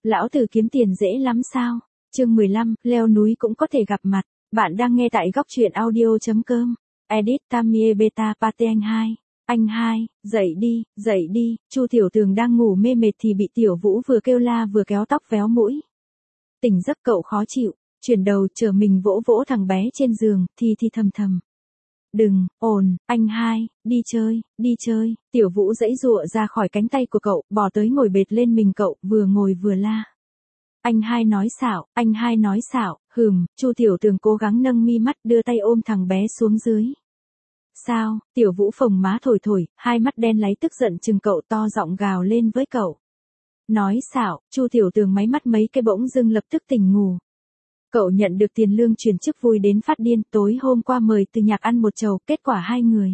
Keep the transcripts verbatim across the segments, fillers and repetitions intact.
Lão tử kiếm tiền dễ lắm sao? Chương mười lăm, leo núi cũng có thể gặp mặt. Bạn đang nghe tại góc truyện audio.com. Edit Tamie Beta Pate anh hai. Anh hai, dậy đi, dậy đi. Chu Tiểu Tường đang ngủ mê mệt thì bị Tiểu Vũ vừa kêu la vừa kéo tóc véo mũi. Tỉnh giấc cậu khó chịu, chuyển đầu chờ mình vỗ vỗ thằng bé trên giường, thì thì thầm thầm. Đừng, ồn, anh hai, đi chơi, đi chơi. Tiểu Vũ giãy giụa ra khỏi cánh tay của cậu, bò tới ngồi bệt lên mình cậu, vừa ngồi vừa la. Anh hai nói xạo, anh hai nói xạo, hừm. Chu Tiểu Tường cố gắng nâng mi mắt, đưa tay ôm thằng bé xuống dưới. Sao? Tiểu Vũ phồng má thổi thổi, hai mắt đen láy tức giận chừng cậu, to giọng gào lên với cậu. Nói xạo. Chu Tiểu Tường máy mắt mấy cái bỗng dưng lập tức tỉnh ngủ. Cậu nhận được tiền lương chuyển chức vui đến phát điên, tối hôm qua mời Từ Nhạc ăn một chầu, kết quả hai người.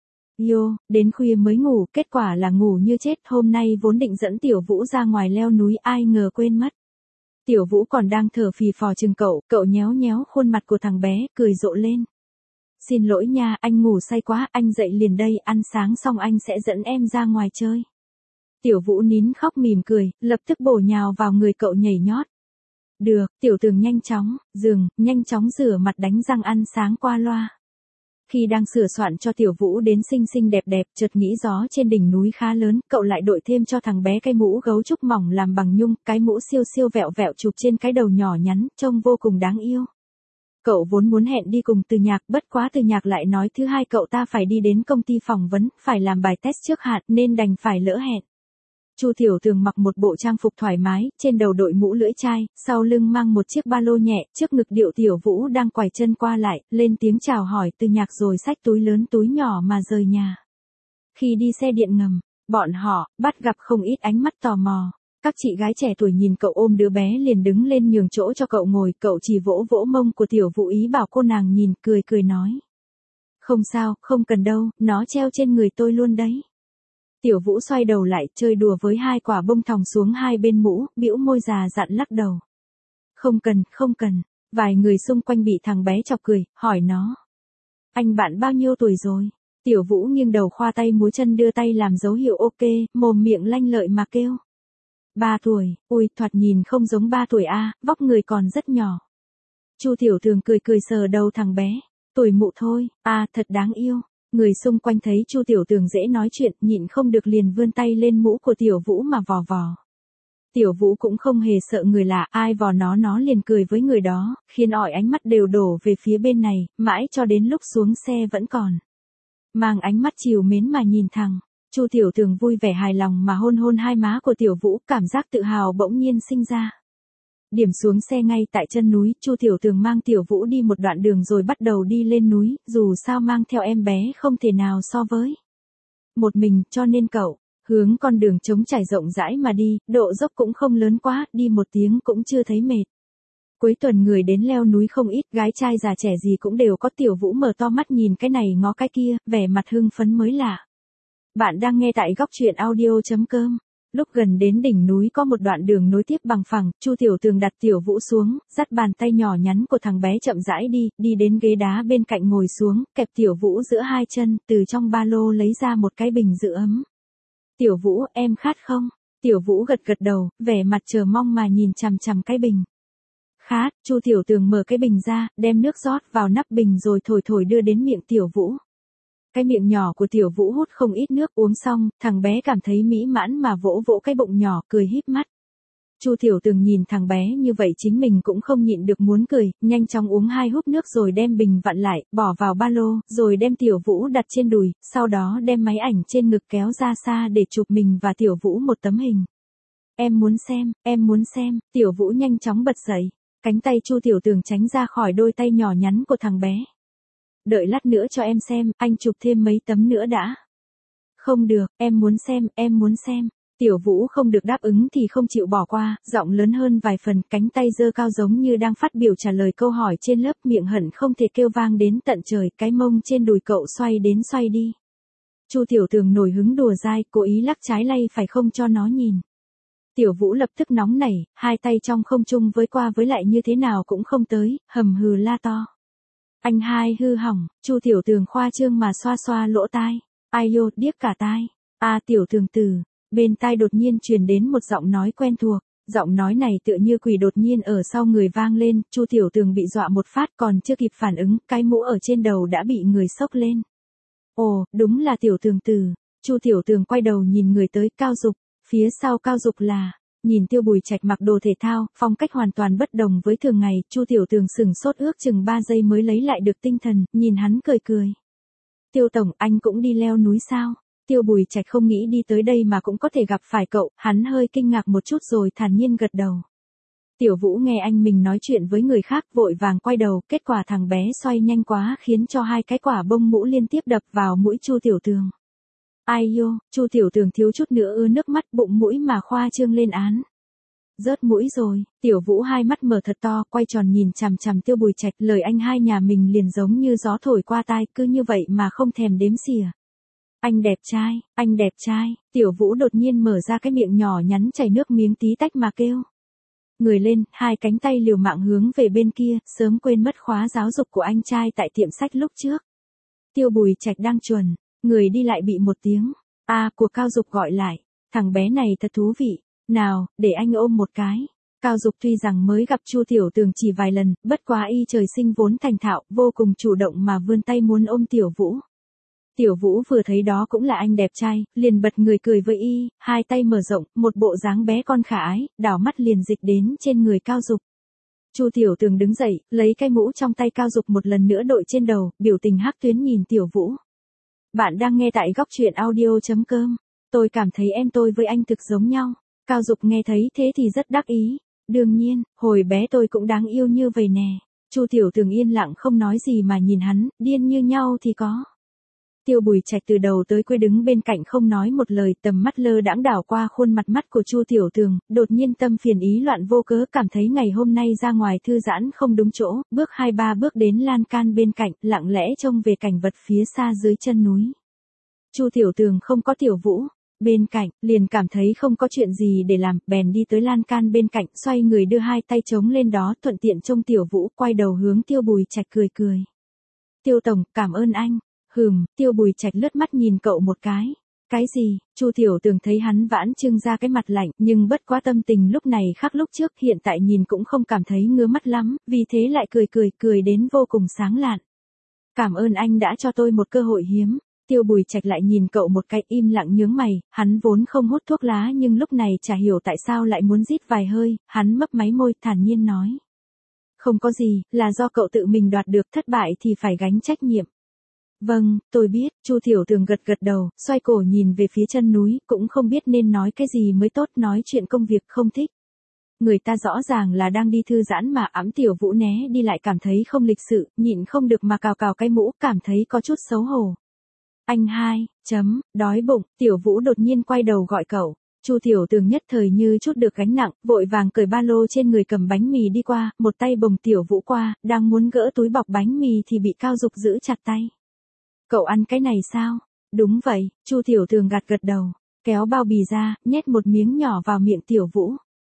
Yo, đến khuya mới ngủ, kết quả là ngủ như chết. Hôm nay vốn định dẫn Tiểu Vũ ra ngoài leo núi, ai ngờ quên mất. Tiểu Vũ còn đang thở phì phò chừng cậu, cậu nhéo nhéo khuôn mặt của thằng bé, cười rộ lên. Xin lỗi nha, anh ngủ say quá, anh dậy liền đây, ăn sáng xong anh sẽ dẫn em ra ngoài chơi. Tiểu Vũ nín khóc mỉm cười, lập tức bổ nhào vào người cậu nhảy nhót. Được, Tiểu Tường nhanh chóng, giường, nhanh chóng rửa mặt đánh răng ăn sáng qua loa. Khi đang sửa soạn cho Tiểu Vũ đến xinh xinh đẹp đẹp, chợt nghĩ gió trên đỉnh núi khá lớn, cậu lại đội thêm cho thằng bé cái mũ gấu trúc mỏng làm bằng nhung, cái mũ siêu siêu vẹo vẹo chụp trên cái đầu nhỏ nhắn, trông vô cùng đáng yêu. Cậu vốn muốn hẹn đi cùng Từ Nhạc, bất quá Từ Nhạc lại nói thứ hai cậu ta phải đi đến công ty phỏng vấn, phải làm bài test trước hạn nên đành phải lỡ hẹn. Chu Tiểu Tường mặc một bộ trang phục thoải mái, trên đầu đội mũ lưỡi chai, sau lưng mang một chiếc ba lô nhẹ, trước ngực điệu Tiểu Vũ đang quải chân qua lại, lên tiếng chào hỏi Từ Nhạc rồi xách túi lớn túi nhỏ mà rời nhà. Khi đi xe điện ngầm, bọn họ bắt gặp không ít ánh mắt tò mò. Các chị gái trẻ tuổi nhìn cậu ôm đứa bé liền đứng lên nhường chỗ cho cậu ngồi, cậu chỉ vỗ vỗ mông của Tiểu Vũ ý bảo cô nàng nhìn, cười cười nói. Không sao, không cần đâu, nó treo trên người tôi luôn đấy. Tiểu Vũ xoay đầu lại, chơi đùa với hai quả bông thòng xuống hai bên mũ, bĩu môi già dặn lắc đầu. Không cần, không cần. Vài người xung quanh bị thằng bé chọc cười, hỏi nó. Anh bạn bao nhiêu tuổi rồi? Tiểu Vũ nghiêng đầu khoa tay múa chân đưa tay làm dấu hiệu ok, mồm miệng lanh lợi mà kêu. Ba tuổi, ui, thoạt nhìn không giống ba tuổi a, vóc người còn rất nhỏ. Chu Tiểu Tường cười cười sờ đầu thằng bé. Tuổi mụ thôi, à, thật đáng yêu. Người xung quanh thấy Chu Tiểu Tường dễ nói chuyện, nhịn không được liền vươn tay lên mũ của Tiểu Vũ mà vò vò. Tiểu Vũ cũng không hề sợ người lạ, ai vò nó nó liền cười với người đó, khiến ỏi ánh mắt đều đổ về phía bên này, mãi cho đến lúc xuống xe vẫn còn mang ánh mắt trìu mến mà nhìn thẳng. Chu Tiểu Tường vui vẻ hài lòng mà hôn hôn hai má của Tiểu Vũ, cảm giác tự hào bỗng nhiên sinh ra. Điểm xuống xe ngay tại chân núi, Chu Tiểu Tường mang Tiểu Vũ đi một đoạn đường rồi bắt đầu đi lên núi, dù sao mang theo em bé không thể nào so với một mình, cho nên cậu hướng con đường trống trải rộng rãi mà đi, độ dốc cũng không lớn quá, đi một tiếng cũng chưa thấy mệt. Cuối tuần người đến leo núi không ít, gái trai già trẻ gì cũng đều có. Tiểu Vũ mở to mắt nhìn cái này ngó cái kia, vẻ mặt hưng phấn mới lạ. Bạn đang nghe tại góc truyện audio.com. Lúc gần đến đỉnh núi có một đoạn đường nối tiếp bằng phẳng, Chu Tiểu Tường đặt Tiểu Vũ xuống, dắt bàn tay nhỏ nhắn của thằng bé chậm rãi đi, đi đến ghế đá bên cạnh ngồi xuống, kẹp Tiểu Vũ giữa hai chân, từ trong ba lô lấy ra một cái bình giữ ấm. Tiểu Vũ, em khát không? Tiểu Vũ gật gật đầu, vẻ mặt chờ mong mà nhìn chằm chằm cái bình. Khát. Chu Tiểu Tường mở cái bình ra, đem nước rót vào nắp bình rồi thổi thổi đưa đến miệng Tiểu Vũ. Cái miệng nhỏ của Tiểu Vũ hút không ít nước, uống xong, thằng bé cảm thấy mỹ mãn mà vỗ vỗ cái bụng nhỏ, cười híp mắt. Chu Tiểu Tường nhìn thằng bé như vậy chính mình cũng không nhịn được muốn cười, nhanh chóng uống hai húp nước rồi đem bình vặn lại, bỏ vào ba lô, rồi đem Tiểu Vũ đặt trên đùi, sau đó đem máy ảnh trên ngực kéo ra xa để chụp mình và Tiểu Vũ một tấm hình. Em muốn xem, em muốn xem. Tiểu Vũ nhanh chóng bật dậy, cánh tay Chu Tiểu Tường tránh ra khỏi đôi tay nhỏ nhắn của thằng bé. Đợi lát nữa cho em xem, anh chụp thêm mấy tấm nữa đã. Không được, em muốn xem, em muốn xem. Tiểu Vũ không được đáp ứng thì không chịu bỏ qua, giọng lớn hơn vài phần, cánh tay giơ cao giống như đang phát biểu trả lời câu hỏi trên lớp, miệng hận không thể kêu vang đến tận trời, cái mông trên đùi cậu xoay đến xoay đi. Chu Tiểu Tường nổi hứng đùa dai, cố ý lắc trái lay phải không cho nó nhìn. Tiểu Vũ lập tức nóng nảy, hai tay trong không trung với qua với lại như thế nào cũng không tới, hầm hừ la to. Anh hai hư hỏng. Chu Tiểu Tường khoa trương mà xoa xoa lỗ tai. Ai yo, điếc cả tai. À Tiểu Tường tử. Bên tai đột nhiên truyền đến một giọng nói quen thuộc. Giọng nói này tựa như quỷ đột nhiên ở sau người vang lên, Chu Tiểu Tường bị dọa một phát còn chưa kịp phản ứng, cái mũ ở trên đầu đã bị người xốc lên. Ồ, đúng là Tiểu Tường tử. Chu Tiểu Tường quay đầu nhìn người tới, Cao Dục, phía sau Cao Dục là, nhìn Tiêu Bùi Trạch mặc đồ thể thao, phong cách hoàn toàn bất đồng với thường ngày, Chu Tiểu Tường sừng sốt ước chừng ba giây mới lấy lại được tinh thần, nhìn hắn cười cười. Tiêu tổng, anh cũng đi leo núi sao? Tiêu Bùi Trạch không nghĩ đi tới đây mà cũng có thể gặp phải cậu, hắn hơi kinh ngạc một chút rồi thản nhiên gật đầu. Tiểu Vũ nghe anh mình nói chuyện với người khác vội vàng quay đầu, kết quả thằng bé xoay nhanh quá khiến cho hai cái quả bông mũ liên tiếp đập vào mũi Chu Tiểu Tường. Ai yo, Chu Tiểu Tường thiếu chút nữa ứa nước mắt, bụng mũi mà khoa trương lên án. Rớt mũi rồi, Tiểu Vũ hai mắt mở thật to, quay tròn nhìn chằm chằm Tiêu Bùi Trạch, lời anh hai nhà mình liền giống như gió thổi qua tai, cứ như vậy mà không thèm đếm xỉa. Anh đẹp trai, anh đẹp trai, Tiểu Vũ đột nhiên mở ra cái miệng nhỏ nhắn chảy nước miếng tí tách mà kêu. Người lên, hai cánh tay liều mạng hướng về bên kia, sớm quên mất khóa giáo dục của anh trai tại tiệm sách lúc trước. Tiêu Bùi Trạch đang chuẩn, người đi lại bị một tiếng, a à, của Cao Dục gọi lại, thằng bé này thật thú vị, nào, để anh ôm một cái. Cao Dục tuy rằng mới gặp Chu Tiểu Tường chỉ vài lần, bất quá y trời sinh vốn thành thạo, vô cùng chủ động mà vươn tay muốn ôm Tiểu Vũ. Tiểu Vũ vừa thấy đó cũng là anh đẹp trai, liền bật người cười với y, hai tay mở rộng, một bộ dáng bé con khả ái, đảo mắt liền dịch đến trên người Cao Dục. Chu Tiểu Tường đứng dậy, lấy cái mũ trong tay Cao Dục một lần nữa đội trên đầu, biểu tình hắc tuyến nhìn Tiểu Vũ. Bạn đang nghe tại góc truyện audio chấm com. Tôi cảm thấy em tôi với anh thực giống nhau. Cao Dục nghe thấy thế thì rất đắc ý. Đương nhiên, hồi bé tôi cũng đáng yêu như vậy nè. Chu Tiểu Tường yên lặng không nói gì mà nhìn hắn, điên như nhau thì có. Tiêu Bùi Trạch từ đầu tới cuối đứng bên cạnh không nói một lời, tầm mắt lơ đãng đảo qua khuôn mặt mắt của Chu Tiểu Tường, đột nhiên tâm phiền ý loạn vô cớ, cảm thấy ngày hôm nay ra ngoài thư giãn không đúng chỗ, bước hai ba bước đến lan can bên cạnh, lặng lẽ trông về cảnh vật phía xa dưới chân núi. Chu Tiểu Tường không có Tiểu Vũ bên cạnh, liền cảm thấy không có chuyện gì để làm, bèn đi tới lan can bên cạnh, xoay người đưa hai tay trống lên đó, thuận tiện trông Tiểu Vũ, quay đầu hướng Tiêu Bùi Trạch cười cười. Tiêu tổng, cảm ơn anh. Hừm, Tiêu Bùi Trạch lướt mắt nhìn cậu một cái. Cái gì? Chu Tiểu Tường thấy hắn vãn trưng ra cái mặt lạnh, nhưng bất quá tâm tình lúc này khác lúc trước, hiện tại nhìn cũng không cảm thấy ngứa mắt lắm, vì thế lại cười cười, cười đến vô cùng sáng lạn. Cảm ơn anh đã cho tôi một cơ hội hiếm. Tiêu Bùi Trạch lại nhìn cậu một cái, im lặng nhướng mày, hắn vốn không hút thuốc lá nhưng lúc này chả hiểu tại sao lại muốn rít vài hơi, hắn mấp máy môi, thản nhiên nói. Không có gì, là do cậu tự mình đoạt được, thất bại thì phải gánh trách nhiệm. Vâng, tôi biết, Chu Tiểu Tường gật gật đầu, xoay cổ nhìn về phía chân núi, cũng không biết nên nói cái gì mới tốt, nói chuyện công việc không thích. Người ta rõ ràng là đang đi thư giãn mà ẵm Tiểu Vũ né đi lại cảm thấy không lịch sự, nhịn không được mà cào cào cái mũ, cảm thấy có chút xấu hổ. Anh hai, chấm, đói bụng, Tiểu Vũ đột nhiên quay đầu gọi cậu. Chu Tiểu Tường nhất thời như chút được gánh nặng, vội vàng cởi ba lô trên người cầm bánh mì đi qua, một tay bồng Tiểu Vũ qua, đang muốn gỡ túi bọc bánh mì thì bị Cao Dục giữ chặt tay. Cậu ăn cái này sao? Đúng vậy, Chu Tiểu Tường gật gật đầu, kéo bao bì ra, nhét một miếng nhỏ vào miệng Tiểu Vũ.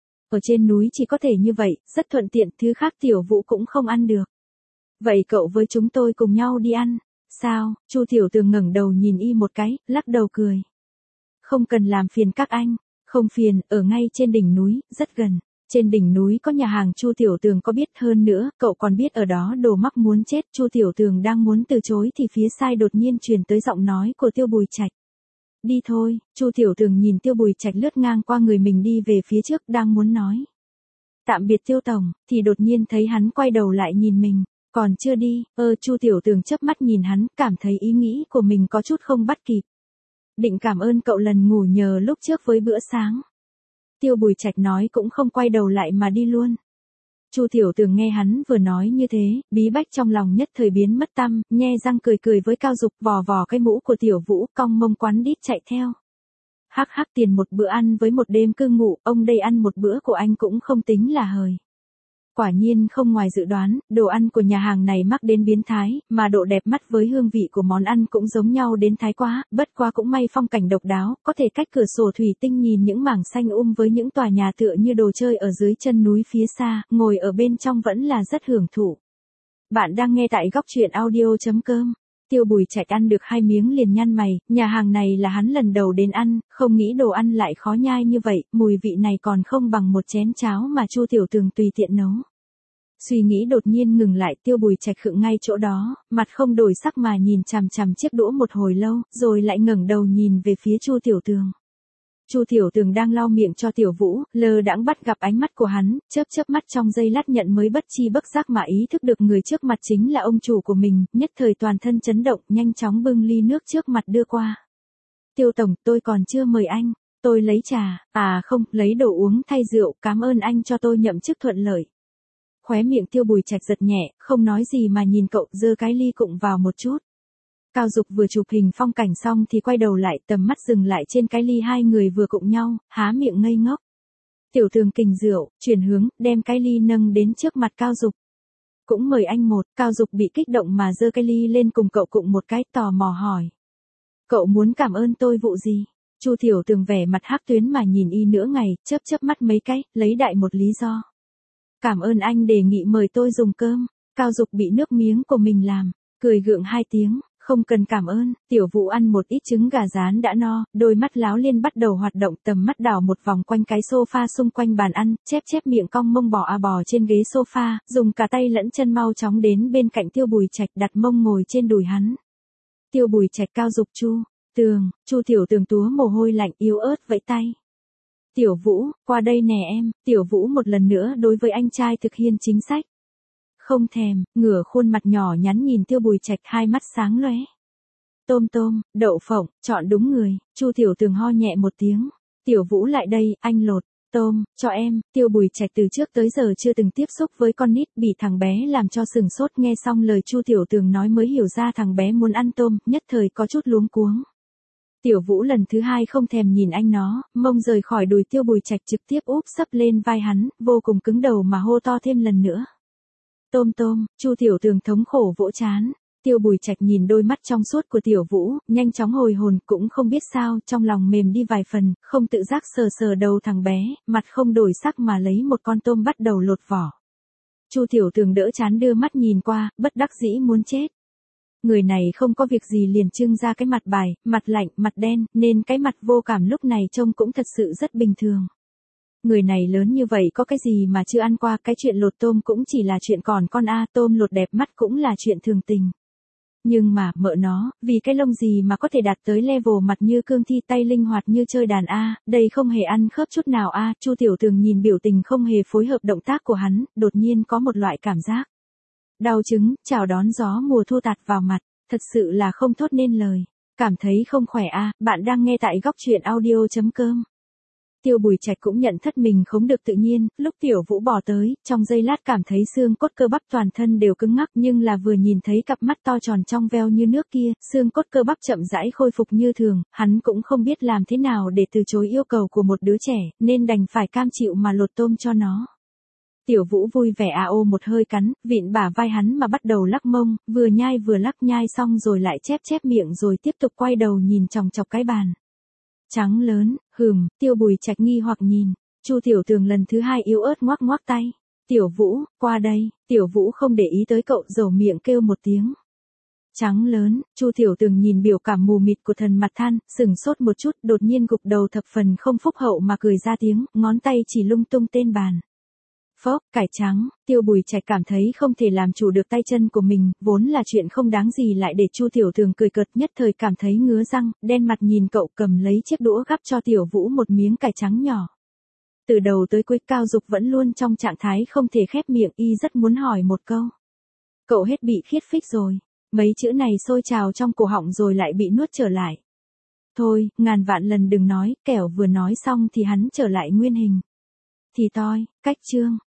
Ở trên núi chỉ có thể như vậy, rất thuận tiện, thứ khác Tiểu Vũ cũng không ăn được. Vậy cậu với chúng tôi cùng nhau đi ăn. Sao? Chu Tiểu Tường ngẩng đầu nhìn y một cái, lắc đầu cười. Không cần làm phiền các anh, không phiền, ở ngay trên đỉnh núi, rất gần. Trên đỉnh núi có nhà hàng, Chu Tiểu Tường có biết, hơn nữa, cậu còn biết ở đó đồ mắc muốn chết. Chu Tiểu Tường đang muốn từ chối thì phía sai đột nhiên truyền tới giọng nói của Tiêu Bùi Trạch. Đi thôi, Chu Tiểu Tường nhìn Tiêu Bùi Trạch lướt ngang qua người mình đi về phía trước, đang muốn nói tạm biệt Tiêu tổng, thì đột nhiên thấy hắn quay đầu lại nhìn mình. Còn chưa đi, ơ Chu Tiểu Tường chớp mắt nhìn hắn, cảm thấy ý nghĩ của mình có chút không bắt kịp. Định cảm ơn cậu lần ngủ nhờ lúc trước với bữa sáng. Tiêu Bùi Trạch nói cũng không quay đầu lại mà đi luôn. Chu Tiểu Tường nghe hắn vừa nói như thế, bí bách trong lòng nhất thời biến mất tăm, nhe răng cười cười với Cao Dục, vò vò cái mũ của Tiểu Vũ, cong mông quắn đít chạy theo. Hắc hắc, tiền một bữa ăn với một đêm cư ngụ, ông đây ăn một bữa của anh cũng không tính là hời. Quả nhiên không ngoài dự đoán, đồ ăn của nhà hàng này mắc đến biến thái, mà độ đẹp mắt với hương vị của món ăn cũng giống nhau đến thái quá, bất quá cũng may phong cảnh độc đáo, có thể cách cửa sổ thủy tinh nhìn những mảng xanh um với những tòa nhà tựa như đồ chơi ở dưới chân núi phía xa, ngồi ở bên trong vẫn là rất hưởng thụ. Bạn đang nghe tại góc truyện audio chấm com. Tiêu Bùi Trạch ăn được hai miếng liền nhăn mày, nhà hàng này là hắn lần đầu đến ăn, không nghĩ đồ ăn lại khó nhai như vậy, mùi vị này còn không bằng một chén cháo mà Chu Tiểu Tường tùy tiện nấu. Suy nghĩ đột nhiên ngừng lại, Tiêu Bùi Trạch khựng ngay chỗ đó, mặt không đổi sắc mà nhìn chằm chằm chiếc đũa một hồi lâu, rồi lại ngẩng đầu nhìn về phía Chu Tiểu Tường. Chu Tiểu Tường đang lau miệng cho Tiểu Vũ, lơ đãng bắt gặp ánh mắt của hắn, chớp chớp mắt trong giây lát nhận mới bất chi bất giác mà ý thức được người trước mặt chính là ông chủ của mình, nhất thời toàn thân chấn động, nhanh chóng bưng ly nước trước mặt đưa qua. Tiêu tổng, tôi còn chưa mời anh, tôi lấy trà, à không, lấy đồ uống thay rượu, cảm ơn anh cho tôi nhậm chức thuận lợi. Khóe miệng Tiêu Bùi Trạch giật nhẹ, không nói gì mà nhìn cậu, giơ cái ly cụng vào một chút. Cao Dục vừa chụp hình phong cảnh xong thì quay đầu lại, tầm mắt dừng lại trên cái ly hai người vừa cụng nhau, há miệng ngây ngốc. Tiểu Tường kình rượu, chuyển hướng, đem cái ly nâng đến trước mặt Cao Dục. Cũng mời anh một, Cao Dục bị kích động mà giơ cái ly lên cùng cậu cụng một cái, tò mò hỏi. Cậu muốn cảm ơn tôi vụ gì? Chu Tiểu Tường vẻ mặt hắc tuyến mà nhìn y nửa ngày, chớp chớp mắt mấy cái, lấy đại một lý do. Cảm ơn anh đề nghị mời tôi dùng cơm. Cao Dục bị nước miếng của mình làm, cười gượng hai tiếng. Không cần cảm ơn, Tiểu Vũ ăn một ít trứng gà rán đã no, đôi mắt láo liên bắt đầu hoạt động, tầm mắt đảo một vòng quanh cái sofa xung quanh bàn ăn, chép chép miệng cong mông bò à bò trên ghế sofa, dùng cả tay lẫn chân mau chóng đến bên cạnh Tiêu Bùi Trạch đặt mông ngồi trên đùi hắn. Tiêu Bùi Trạch Cao Dục Chu Tường, Chu Tiểu Tường túa mồ hôi lạnh yếu ớt vẫy tay. Tiểu Vũ, qua đây nè em, Tiểu Vũ một lần nữa đối với anh trai thực hiện chính sách. Không thèm, ngửa khuôn mặt nhỏ nhắn nhìn Tiêu Bùi Trạch, hai mắt sáng lóe. Tôm tôm, đậu phộng, chọn đúng người. Chu Tiểu Tường ho nhẹ một tiếng. Tiểu Vũ lại đây, anh lột tôm cho em. Tiêu Bùi Trạch từ trước tới giờ chưa từng tiếp xúc với con nít, bị thằng bé làm cho sừng sốt, nghe xong lời Chu Tiểu Tường nói mới hiểu ra thằng bé muốn ăn tôm, nhất thời có chút luống cuống. Tiểu Vũ lần thứ hai không thèm nhìn anh nó, mông rời khỏi đùi Tiêu Bùi Trạch trực tiếp úp sấp lên vai hắn, vô cùng cứng đầu mà hô to thêm lần nữa. Tôm tôm, Chu Tiểu Tường thống khổ vỗ chán. Tiêu Bùi Trạch nhìn đôi mắt trong suốt của Tiểu Vũ, nhanh chóng hồi hồn, cũng không biết sao, trong lòng mềm đi vài phần, không tự giác sờ sờ đầu thằng bé, mặt không đổi sắc mà lấy một con tôm bắt đầu lột vỏ. Chu Tiểu Tường đỡ chán đưa mắt nhìn qua, bất đắc dĩ muốn chết. Người này không có việc gì liền trưng ra cái mặt bài, mặt lạnh, mặt đen, nên cái mặt vô cảm lúc này trông cũng thật sự rất bình thường. Người này lớn như vậy có cái gì mà chưa ăn qua, cái chuyện lột tôm cũng chỉ là chuyện còn con a, tôm lột đẹp mắt cũng là chuyện thường tình. Nhưng mà, mợ nó, vì cái lông gì mà có thể đạt tới level mặt như cương thi, tay linh hoạt như chơi đàn a, đây không hề ăn khớp chút nào a. Chu Tiểu Tường nhìn biểu tình không hề phối hợp động tác của hắn, đột nhiên có một loại cảm giác đau chứng, chào đón gió mùa thu tạt vào mặt, thật sự là không thốt nên lời. Cảm thấy không khỏe a, bạn đang nghe tại góc truyện audio chấm com. Tiêu Bùi Trạch cũng nhận thất mình không được tự nhiên, lúc Tiểu Vũ bỏ tới, trong giây lát cảm thấy xương cốt cơ bắp toàn thân đều cứng ngắc, nhưng là vừa nhìn thấy cặp mắt to tròn trong veo như nước kia, xương cốt cơ bắp chậm rãi khôi phục như thường, hắn cũng không biết làm thế nào để từ chối yêu cầu của một đứa trẻ, nên đành phải cam chịu mà lột tôm cho nó. Tiểu Vũ vui vẻ à ô một hơi cắn, vịn bả vai hắn mà bắt đầu lắc mông, vừa nhai vừa lắc, nhai xong rồi lại chép chép miệng rồi tiếp tục quay đầu nhìn chòng chọc cái bàn. Trắng lớn, hừm, Tiêu Bùi Trạch nghi hoặc nhìn. Chu Tiểu Tường lần thứ hai yếu ớt ngoắc ngoắc tay. Tiểu Vũ, qua đây. Tiểu Vũ không để ý tới cậu, dầu miệng kêu một tiếng. Trắng lớn, Chu Tiểu Tường nhìn biểu cảm mù mịt của thần mặt than, sừng sốt một chút, đột nhiên gục đầu thập phần không phúc hậu mà cười ra tiếng, ngón tay chỉ lung tung tên bàn. Phốc, cải trắng. Tiêu Bùi Trạch cảm thấy không thể làm chủ được tay chân của mình, vốn là chuyện không đáng gì lại để Chu Tiểu Tường cười cợt, nhất thời cảm thấy ngứa răng, đen mặt nhìn cậu, cầm lấy chiếc đũa gắp cho Tiểu Vũ một miếng cải trắng nhỏ. Từ đầu tới cuối Cao Dục vẫn luôn trong trạng thái không thể khép miệng, y rất muốn hỏi một câu. Cậu hết bị khiết phích rồi. Mấy chữ này sôi trào trong cổ họng rồi lại bị nuốt trở lại. Thôi, ngàn vạn lần đừng nói, kẻo vừa nói xong thì hắn trở lại nguyên hình. Thì toi, cách chương.